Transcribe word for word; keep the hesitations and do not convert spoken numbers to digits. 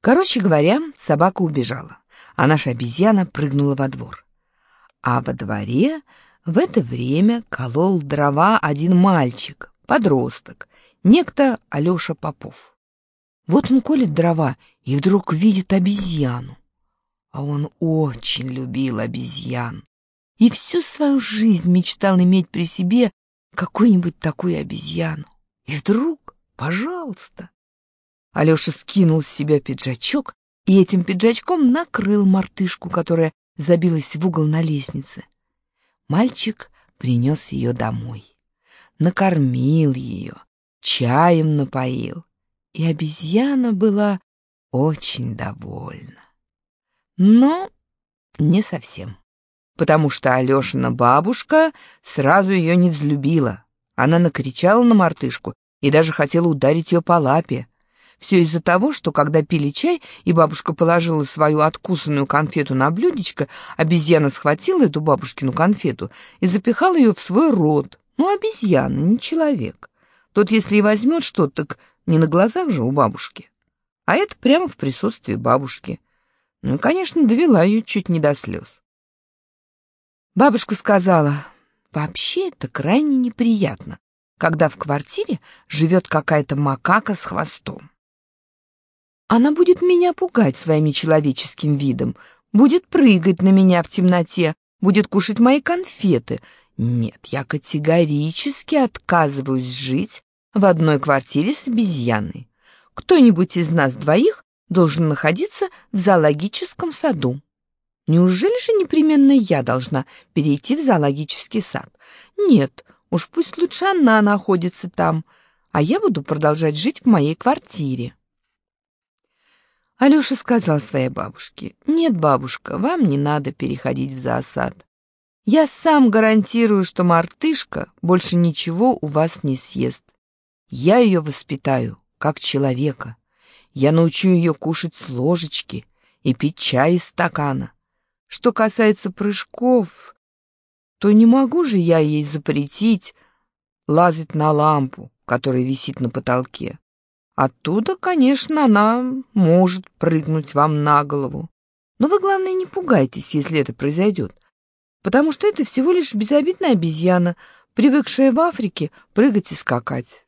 Короче говоря, собака убежала, а наша обезьяна прыгнула во двор. А во дворе в это время колол дрова один мальчик, подросток, некто Алеша Попов. Вот он колет дрова и вдруг видит обезьяну. А он очень любил обезьян и всю свою жизнь мечтал иметь при себе какую-нибудь такую обезьяну. И вдруг, пожалуйста, Алеша скинул с себя пиджачок и этим пиджачком накрыл мартышку, которая забилась в угол на лестнице. Мальчик принес ее домой, накормил ее, чаем напоил, и обезьяна была очень довольна. Но не совсем, потому что Алешина бабушка сразу ее не взлюбила. Она накричала на мартышку и даже хотела ударить ее по лапе. Все из-за того, что когда пили чай, и бабушка положила свою откусанную конфету на блюдечко, обезьяна схватила эту бабушкину конфету и запихала ее в свой рот. Ну, обезьяна, не человек. Тот, если и возьмет что-то, так не на глазах же у бабушки. А это прямо в присутствии бабушки. Ну и, конечно, довела ее чуть не до слез. Бабушка сказала: вообще это крайне неприятно, когда в квартире живет какая-то макака с хвостом. Она будет меня пугать своим нечеловеческим видом, будет прыгать на меня в темноте, будет кушать мои конфеты. Нет, я категорически отказываюсь жить в одной квартире с обезьяной. Кто-нибудь из нас двоих должен находиться в зоологическом саду. Неужели же непременно я должна перейти в зоологический сад? Нет, уж пусть лучше она находится там, а я буду продолжать жить в моей квартире. Алеша сказал своей бабушке: «Нет, бабушка, вам не надо переходить в зоосад. Я сам гарантирую, что мартышка больше ничего у вас не съест. Я ее воспитаю, как человека. Я научу ее кушать с ложечки и пить чай из стакана. Что касается прыжков, то не могу же я ей запретить лазать на лампу, которая висит на потолке. Оттуда, конечно, она может прыгнуть вам на голову. Но вы, главное, не пугайтесь, если это произойдет, потому что это всего лишь безобидная обезьяна, привыкшая в Африке прыгать и скакать.